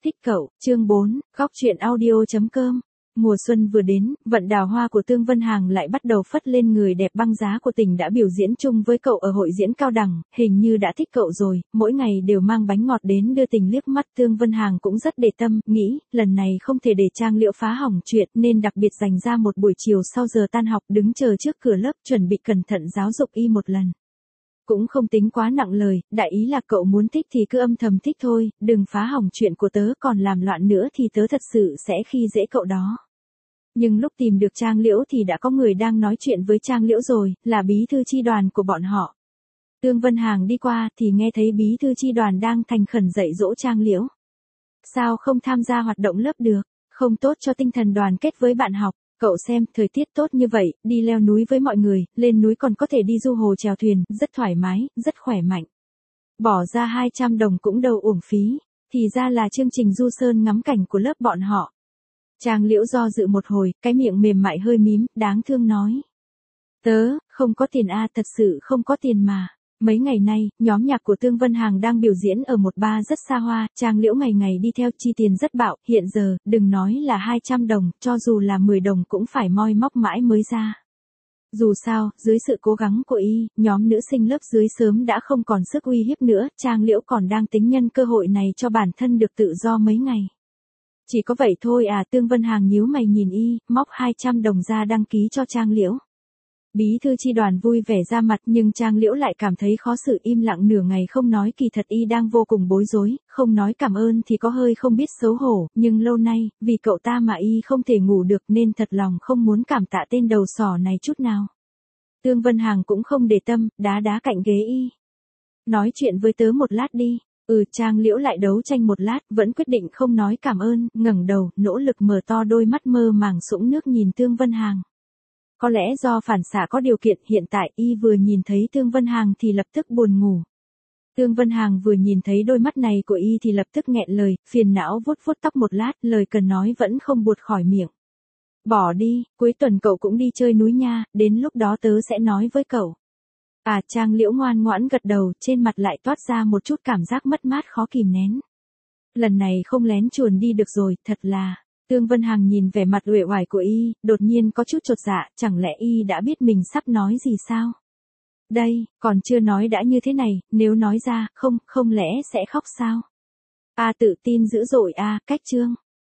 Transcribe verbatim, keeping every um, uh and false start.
Thích cậu, chương bốn, góc chuyện audio.com. Mùa xuân vừa đến, vận đào hoa của Tương Vân Hằng lại bắt đầu phất lên người đẹp băng giá của tỉnh đã biểu diễn chung với cậu ở hội diễn cao đẳng, hình như đã thích cậu rồi, mỗi ngày đều mang bánh ngọt đến đưa tình liếc mắt. Tương Vân Hằng cũng rất để tâm, nghĩ, lần này không thể để Trang Liễu phá hỏng chuyện nên đặc biệt dành ra một buổi chiều sau giờ tan học đứng chờ trước cửa lớp chuẩn bị cẩn thận giáo dục y một lần. Cũng không tính quá nặng lời, đại ý là cậu muốn thích thì cứ âm thầm thích thôi, đừng phá hỏng chuyện của tớ, còn làm loạn nữa thì tớ thật sự sẽ khi dễ cậu đó. Nhưng lúc tìm được Trang Liễu thì đã có người đang nói chuyện với Trang Liễu rồi, là bí thư chi đoàn của bọn họ. Tương Vân Hằng đi qua thì nghe thấy bí thư chi đoàn đang thành khẩn dạy dỗ Trang Liễu. Sao không tham gia hoạt động lớp được, không tốt cho tinh thần đoàn kết với bạn học. Cậu xem, thời tiết tốt như vậy, đi leo núi với mọi người, lên núi còn có thể đi du hồ chèo thuyền, rất thoải mái, rất khỏe mạnh. Bỏ ra hai trăm đồng cũng đâu uổng phí, thì ra là chương trình du sơn ngắm cảnh của lớp bọn họ. Trang Liễu do dự một hồi, cái miệng mềm mại hơi mím, đáng thương nói. Tớ, không có tiền à, thật sự không có tiền mà. Mấy ngày nay, nhóm nhạc của Tương Vân Hằng đang biểu diễn ở một bar rất xa hoa, Trang Liễu ngày ngày đi theo chi tiền rất bạo, hiện giờ, đừng nói là hai trăm đồng, cho dù là mười đồng cũng phải moi móc mãi mới ra. Dù sao, dưới sự cố gắng của y, nhóm nữ sinh lớp dưới sớm đã không còn sức uy hiếp nữa, Trang Liễu còn đang tính nhân cơ hội này cho bản thân được tự do mấy ngày. Chỉ có vậy thôi à, Tương Vân Hằng nhíu mày nhìn y, móc hai trăm đồng ra đăng ký cho Trang Liễu. Bí thư chi đoàn vui vẻ ra mặt nhưng Trang Liễu lại cảm thấy khó xử, im lặng nửa ngày không nói, kỳ thật y đang vô cùng bối rối, không nói cảm ơn thì có hơi không biết xấu hổ, nhưng lâu nay, vì cậu ta mà y không thể ngủ được nên thật lòng không muốn cảm tạ tên đầu sỏ này chút nào. Tương Vân Hằng cũng không để tâm, đá đá cạnh ghế y. Nói chuyện với tớ một lát đi. Ừ, Trang Liễu lại đấu tranh một lát, vẫn quyết định không nói cảm ơn, ngẩng đầu, nỗ lực mở to đôi mắt mơ màng sũng nước nhìn Tương Vân Hằng. Có lẽ do phản xạ có điều kiện, hiện tại y vừa nhìn thấy Tương Vân Hằng thì lập tức buồn ngủ. Tương Vân Hằng vừa nhìn thấy đôi mắt này của y thì lập tức nghẹn lời, phiền não vuốt vuốt tóc một lát, lời cần nói vẫn không buột khỏi miệng. Bỏ đi, cuối tuần cậu cũng đi chơi núi nha, đến lúc đó tớ sẽ nói với cậu. À, Trang Liễu ngoan ngoãn gật đầu, trên mặt lại toát ra một chút cảm giác mất mát khó kìm nén. Lần này không lén chuồn đi được rồi, thật là. Tương Vân Hằng nhìn vẻ mặt uể oải của y, đột nhiên có chút chột dạ, chẳng lẽ y đã biết mình sắp nói gì sao? Đây, còn chưa nói đã như thế này, nếu nói ra, không, không lẽ sẽ khóc sao? À, tự tin dữ dội à, cách chương.